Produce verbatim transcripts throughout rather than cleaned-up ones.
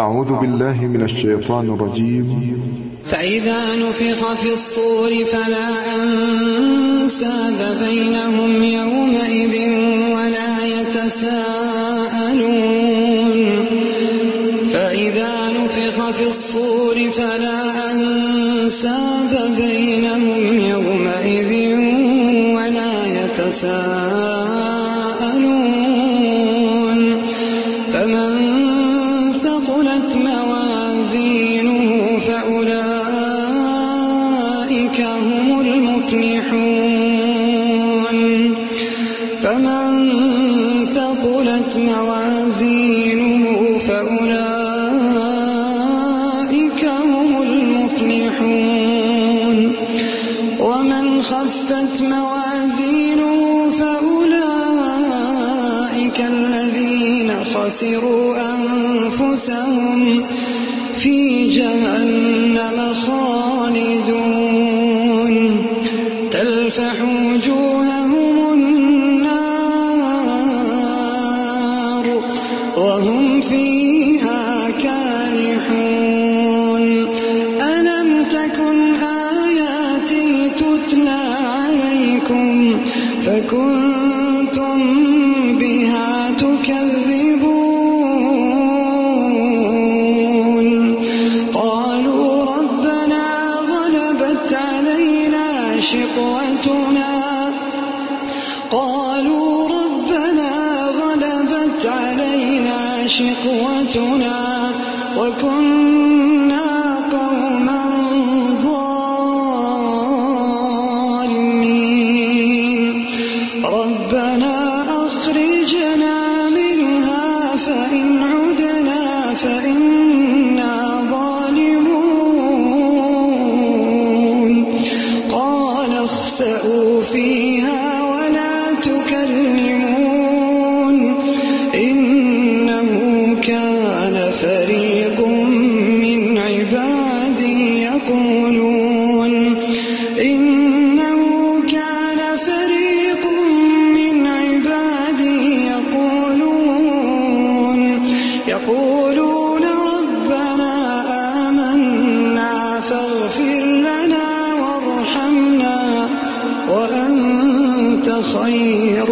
أعوذ بالله من الشيطان الرجيم. فإذا نفخ في الصور فلا أنساب بينهم يومئذ ولا يتساءلون فإذا نفخ في الصور فلا أنساب بينهم يومئذ ولا يتساءلون فمن ثقلت موازينه فأولئك هم المفلحون فمن ثقلت موازينه فأولئك هم المفلحون ومن خفت موازينه فأولئك الذين خسروا أنفسهم في جهنم خالدون تلفح وجوههم النار وهم فيها كالحون ألم تكن آياتي تتلى عليكم فكنتم بها تكذبون قالوا ربنا غلبت علينا شقوتنا قالوا ربنا غلبت علينا شقوتنا وكنا قوما ضالين ربنا أخرجنا منها فإن عدنا فإنا ظالمون قال اخسئوا فيها ولا تكلمون إنه كان فريق من عبادي يقولون إنه كان فريق من عبادي يقولون يقولون ربنا آمنا فاغفر لنا وارحمنا وأنت خير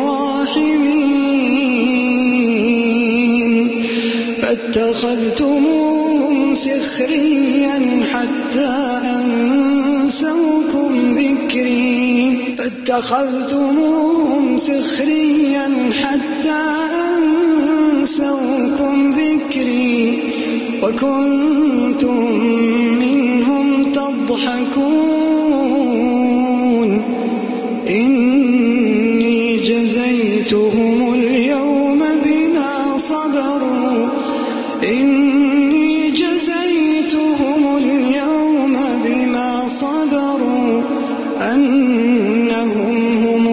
الراحمين فاتخذتموهم سخريا حتى أنسوكم ذكري فاتخذتموهم سخريا حتى أنسوكم ذكري وكنتم منهم تضحكون إني جزيتهم اليوم بما صبروا إني جزيتهم اليوم بما صبروا أنهم هم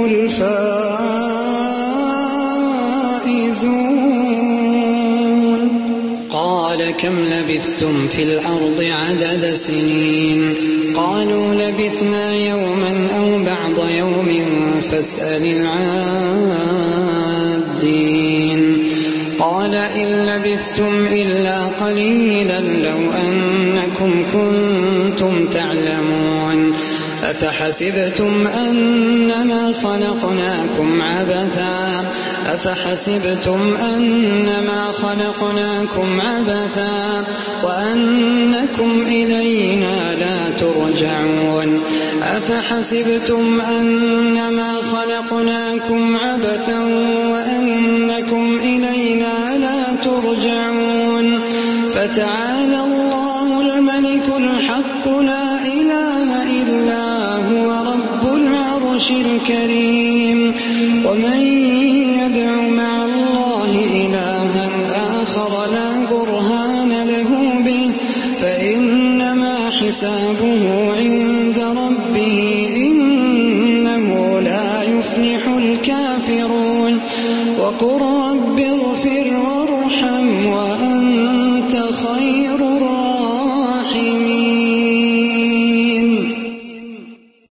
الفائزون قال كم لبثتم في الأرض عدد سنين قالوا لبثنا يوما أو بعض يوم فاسأل العادين قال إن لبثتم إلا قليلا لو أنكم كنتم تعلمون أفحسبتم أنما خلقناكم عبثا أفحسبتم أنما خلقناكم عبثا وأنكم إلينا لا ترجعون أفحسبتم أنما خلقناكم عبثا وأنكم إلينا لا ترجعون فتعالى الله الملك الحق لا إله إلا هو رب العرش الكريم ومن يدع مع الله إلها آخر لا برهان له به فإنما حسابه عند ربه إنه لا يفلح الكافرون وقل رب